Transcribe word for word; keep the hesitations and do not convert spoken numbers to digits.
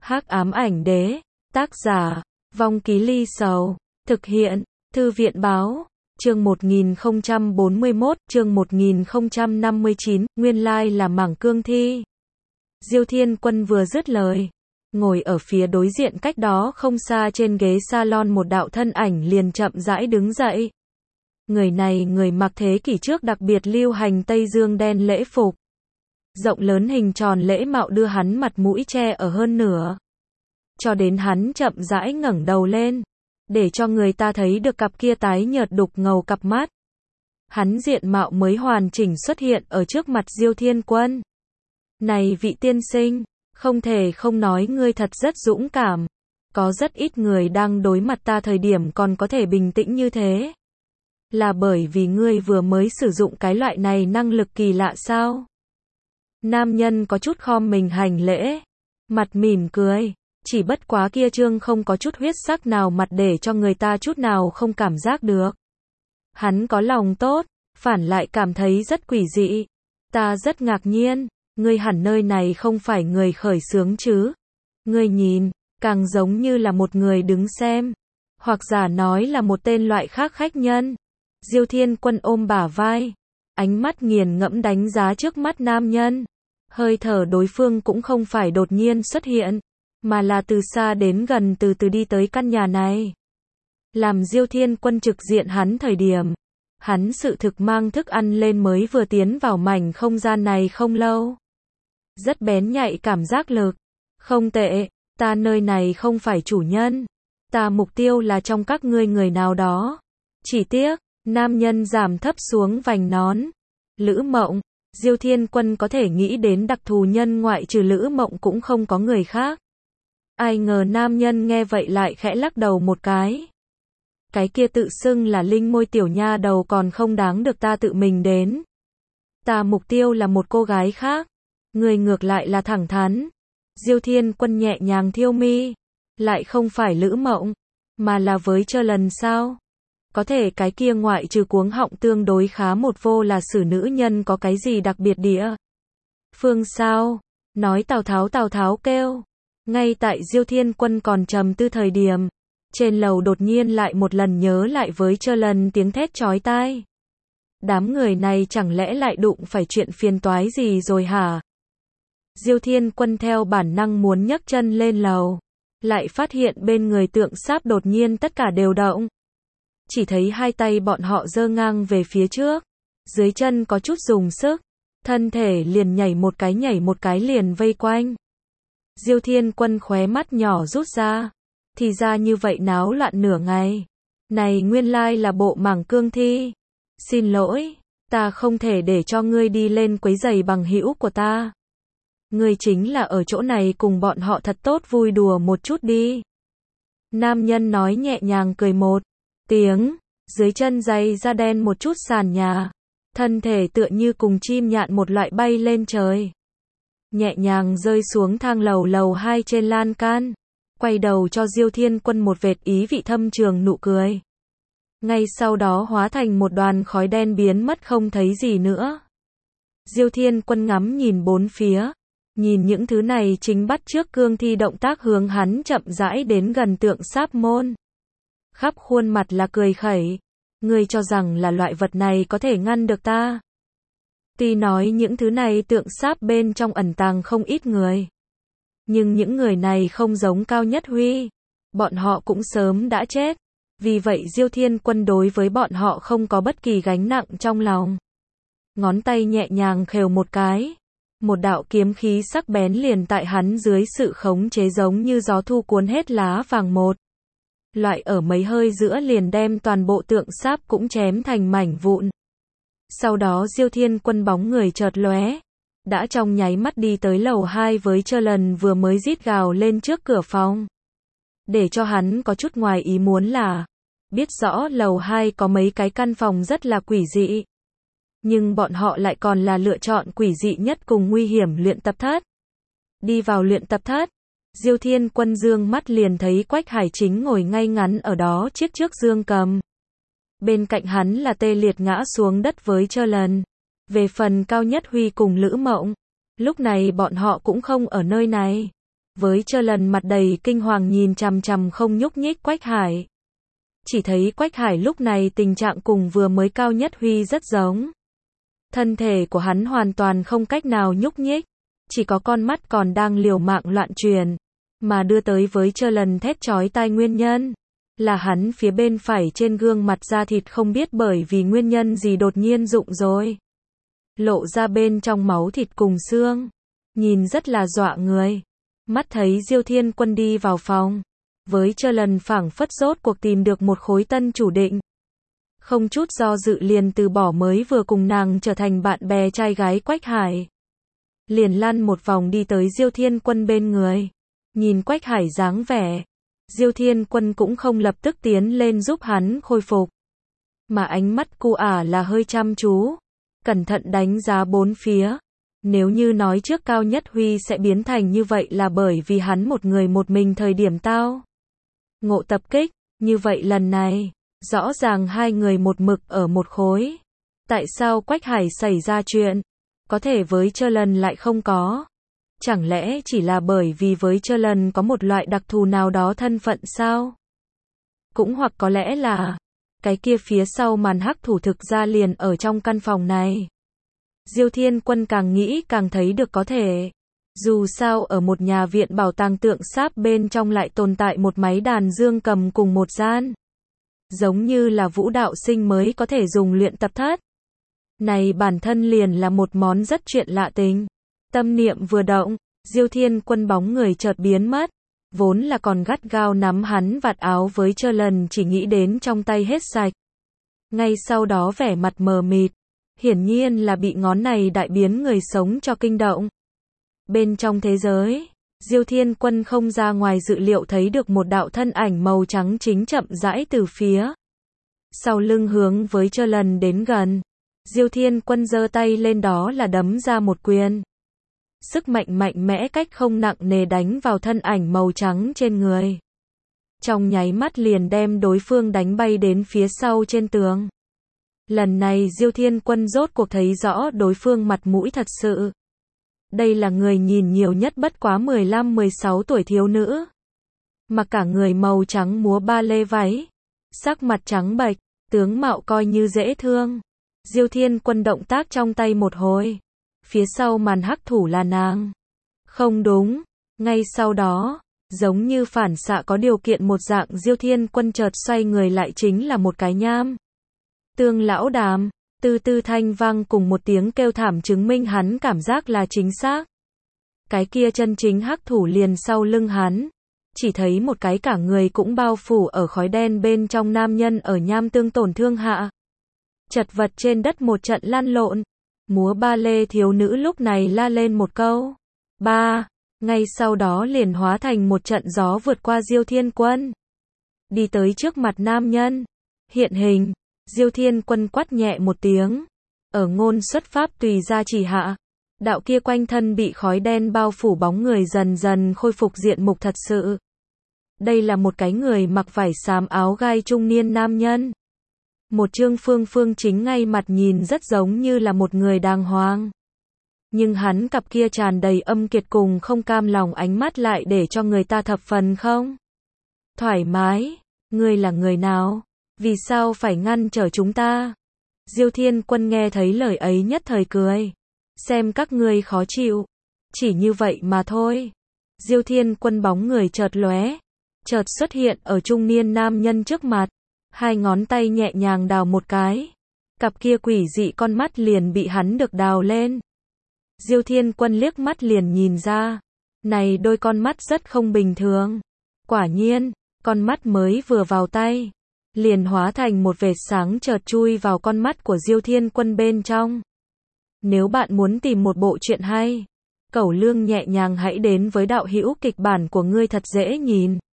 Hắc ám ảnh đế, tác giả, Vong Ký Ly Sầu, thực hiện, Thư viện báo, chương một nghìn không trăm bốn mươi mốt, chương một nghìn không trăm năm mươi chín, nguyên lai là mảng cương thi. Diêu Thiên Quân vừa dứt lời, ngồi ở phía đối diện cách đó không xa trên ghế salon một đạo thân ảnh liền chậm rãi đứng dậy. Người này người mặc thế kỷ trước đặc biệt lưu hành Tây Dương đen lễ phục. Rộng lớn hình tròn lễ mạo đưa hắn mặt mũi che ở hơn nửa. Cho đến hắn chậm rãi ngẩng đầu lên, để cho người ta thấy được cặp kia tái nhợt đục ngầu cặp mắt. Hắn diện mạo mới hoàn chỉnh xuất hiện ở trước mặt Diêu Thiên Quân. Này vị tiên sinh, không thể không nói ngươi thật rất dũng cảm. Có rất ít người đang đối mặt ta thời điểm còn có thể bình tĩnh như thế. Là bởi vì ngươi vừa mới sử dụng cái loại này năng lực kỳ lạ sao? Nam nhân có chút khom mình hành lễ, mặt mỉm cười, chỉ bất quá kia trương không có chút huyết sắc nào mặt để cho người ta chút nào không cảm giác được. Hắn có lòng tốt, phản lại cảm thấy rất quỷ dị. Ta rất ngạc nhiên, ngươi hẳn nơi này không phải người khởi xướng chứ? Ngươi nhìn, càng giống như là một người đứng xem, hoặc giả nói là một tên loại khác khách nhân. Diêu Thiên Quân ôm bả vai, ánh mắt nghiền ngẫm đánh giá trước mắt nam nhân. Hơi thở đối phương cũng không phải đột nhiên xuất hiện, mà là từ xa đến gần từ từ đi tới căn nhà này. Làm Diêu Thiên Quân trực diện hắn thời điểm, hắn sự thực mang thức ăn lên mới vừa tiến vào mảnh không gian này không lâu. Rất bén nhạy cảm giác lực. Không tệ, ta nơi này không phải chủ nhân. Ta mục tiêu là trong các ngươi người nào đó. Chỉ tiếc, nam nhân giảm thấp xuống vành nón. Lữ Mộng. Diêu Thiên Quân có thể nghĩ đến đặc thù nhân ngoại trừ Lữ Mộng cũng không có người khác. Ai ngờ nam nhân nghe vậy lại khẽ lắc đầu một cái. Cái kia tự xưng là linh môi tiểu nha đầu còn không đáng được ta tự mình đến. Ta mục tiêu là một cô gái khác. Người ngược lại là thẳng thắn. Diêu Thiên Quân nhẹ nhàng thiêu mi. Lại không phải Lữ Mộng, mà là với Chơ Lần sao? Có thể cái kia ngoại trừ cuống họng tương đối khá một vô là xử nữ nhân có cái gì đặc biệt địa phương sao? Nói Tào Tháo Tào Tháo kêu. Ngay tại Diêu Thiên Quân còn trầm tư thời điểm, trên lầu đột nhiên lại một lần nhớ lại với Chơ Lần tiếng thét chói tai. Đám người này chẳng lẽ lại đụng phải chuyện phiền toái gì rồi hả? Diêu Thiên Quân theo bản năng muốn nhấc chân lên lầu, lại phát hiện bên người tượng sáp đột nhiên tất cả đều động. Chỉ thấy hai tay bọn họ giơ ngang về phía trước, dưới chân có chút dùng sức, thân thể liền nhảy một cái nhảy một cái liền vây quanh. Diêu Thiên Quân khóe mắt nhỏ rút ra, thì ra như vậy náo loạn nửa ngày. Này nguyên lai là bộ mảng cương thi. Xin lỗi, ta không thể để cho ngươi đi lên quấy rầy bằng hữu của ta. Ngươi chính là ở chỗ này cùng bọn họ thật tốt vui đùa một chút đi. Nam nhân nói nhẹ nhàng cười một tiếng, dưới chân giày da đen một chút sàn nhà, thân thể tựa như cùng chim nhạn một loại bay lên trời. Nhẹ nhàng rơi xuống thang lầu lầu hai trên lan can, quay đầu cho Diêu Thiên Quân một vệt ý vị thâm trường nụ cười. Ngay sau đó hóa thành một đoàn khói đen biến mất không thấy gì nữa. Diêu Thiên Quân ngắm nhìn bốn phía, nhìn những thứ này chính bắt chước cương thi động tác hướng hắn chậm rãi đến gần tượng sáp môn. Khắp khuôn mặt là cười khẩy. Ngươi cho rằng là loại vật này có thể ngăn được ta? Tuy nói những thứ này tượng sáp bên trong ẩn tàng không ít người, nhưng những người này không giống Cao Nhất Huy. Bọn họ cũng sớm đã chết. Vì vậy Diêu Thiên Quân đối với bọn họ không có bất kỳ gánh nặng trong lòng. Ngón tay nhẹ nhàng khều một cái. Một đạo kiếm khí sắc bén liền tại hắn dưới sự khống chế giống như gió thu cuốn hết lá vàng một loại ở mấy hơi giữa liền đem toàn bộ tượng sáp cũng chém thành mảnh vụn. Sau đó Diêu Thiên Quân bóng người chợt lóe, đã trong nháy mắt đi tới lầu hai với Chơ Lần vừa mới rít gào lên trước cửa phòng. Để cho hắn có chút ngoài ý muốn là, biết rõ lầu hai có mấy cái căn phòng rất là quỷ dị. Nhưng bọn họ lại còn là lựa chọn quỷ dị nhất cùng nguy hiểm luyện tập thất. Đi vào luyện tập thất, Diêu Thiên Quân dương mắt liền thấy Quách Hải Chính ngồi ngay ngắn ở đó chiếc trước dương cầm. Bên cạnh hắn là tê liệt ngã xuống đất với Chơ Lần. Về phần Cao Nhất Huy cùng Lữ Mộng, lúc này bọn họ cũng không ở nơi này. Với Chơ Lần mặt đầy kinh hoàng nhìn chằm chằm không nhúc nhích Quách Hải. Chỉ thấy Quách Hải lúc này tình trạng cùng vừa mới Cao Nhất Huy rất giống. Thân thể của hắn hoàn toàn không cách nào nhúc nhích, chỉ có con mắt còn đang liều mạng loạn chuyển, mà đưa tới với Chơ Lần thét chói tai nguyên nhân là hắn phía bên phải trên gương mặt da thịt không biết bởi vì nguyên nhân gì đột nhiên rụng rồi. Lộ ra bên trong máu thịt cùng xương, nhìn rất là dọa người. Mắt thấy Diêu Thiên Quân đi vào phòng, với Chơ Lần phảng phất rốt cuộc tìm được một khối tân chủ định. Không chút do dự liền từ bỏ mới vừa cùng nàng trở thành bạn bè trai gái Quách Hải. Liền lăn một vòng đi tới Diêu Thiên Quân bên người. Nhìn Quách Hải dáng vẻ, Diêu Thiên Quân cũng không lập tức tiến lên giúp hắn khôi phục, mà ánh mắt cu ả là hơi chăm chú, cẩn thận đánh giá bốn phía. Nếu như nói trước Cao Nhất Huy sẽ biến thành như vậy là bởi vì hắn một người một mình thời điểm tao ngộ tập kích, như vậy lần này, rõ ràng hai người một mực ở một khối. Tại sao Quách Hải xảy ra chuyện, có thể với Chơ Lần lại không có? Chẳng lẽ chỉ là bởi vì với Chơ Lần có một loại đặc thù nào đó thân phận sao? Cũng hoặc có lẽ là, cái kia phía sau màn hắc thủ thực ra liền ở trong căn phòng này. Diêu Thiên Quân càng nghĩ càng thấy được có thể. Dù sao ở một nhà viện bảo tàng tượng sáp bên trong lại tồn tại một máy đàn dương cầm cùng một gian. Giống như là vũ đạo sinh mới có thể dùng luyện tập thất. Này bản thân liền là một món rất chuyện lạ tình. Tâm niệm vừa động, Diêu Thiên Quân bóng người chợt biến mất. Vốn là còn gắt gao nắm hắn vạt áo với Chơ Lần chỉ nghĩ đến trong tay hết sạch. Ngay sau đó vẻ mặt mờ mịt. Hiển nhiên là bị ngón này đại biến người sống cho kinh động. Bên trong thế giới, Diêu Thiên Quân không ra ngoài dự liệu thấy được một đạo thân ảnh màu trắng chính chậm rãi từ phía sau lưng hướng với Chơ Lần đến gần. Diêu Thiên Quân giơ tay lên đó là đấm ra một quyền. Sức mạnh mạnh mẽ cách không nặng nề đánh vào thân ảnh màu trắng trên người. Trong nháy mắt liền đem đối phương đánh bay đến phía sau trên tường. Lần này Diêu Thiên Quân rốt cuộc thấy rõ đối phương mặt mũi thật sự. Đây là người nhìn nhiều nhất bất quá mười lăm mười sáu tuổi thiếu nữ. Mặc cả người màu trắng múa ba lê váy. Sắc mặt trắng bệch, tướng mạo coi như dễ thương. Diêu Thiên Quân động tác trong tay một hồi. Phía sau màn hắc thủ là nàng. Không đúng. Ngay sau đó, giống như phản xạ có điều kiện một dạng Diêu Thiên Quân chợt xoay người lại chính là một cái nham. Tương lão đàm, tư tư thanh vang cùng một tiếng kêu thảm chứng minh hắn cảm giác là chính xác. Cái kia chân chính hắc thủ liền sau lưng hắn. Chỉ thấy một cái cả người cũng bao phủ ở khói đen bên trong nam nhân ở nham tương tổn thương hạ. Chật vật trên đất một trận lăn lộn. Múa ba lê thiếu nữ lúc này la lên một câu. Ba, ngay sau đó liền hóa thành một trận gió vượt qua Diêu Thiên Quân. Đi tới trước mặt nam nhân. Hiện hình. Diêu Thiên Quân quát nhẹ một tiếng. Ở ngôn xuất pháp tùy ra chỉ hạ. Đạo kia quanh thân bị khói đen bao phủ bóng người dần dần khôi phục diện mục thật sự. Đây là một cái người mặc vải xám áo gai trung niên nam nhân. Một trương phương phương chính ngay mặt nhìn rất giống như là một người đàng hoàng. Nhưng hắn cặp kia tràn đầy âm kiệt cùng không cam lòng ánh mắt lại để cho người ta thập phần không thoải mái. Ngươi là người nào? Vì sao phải ngăn trở chúng ta? Diêu Thiên Quân nghe thấy lời ấy nhất thời cười. Xem các ngươi khó chịu. Chỉ như vậy mà thôi. Diêu Thiên Quân bóng người chợt lóe. Chợt xuất hiện ở trung niên nam nhân trước mặt. Hai ngón tay nhẹ nhàng đào một cái. Cặp kia quỷ dị con mắt liền bị hắn được đào lên. Diêu Thiên Quân liếc mắt liền nhìn ra. Này đôi con mắt rất không bình thường. Quả nhiên, con mắt mới vừa vào tay. Liền hóa thành một vệt sáng chợt chui vào con mắt của Diêu Thiên Quân bên trong. Nếu bạn muốn tìm một bộ truyện hay, cẩu lương nhẹ nhàng hãy đến với đạo hữu kịch bản của ngươi thật dễ nhìn.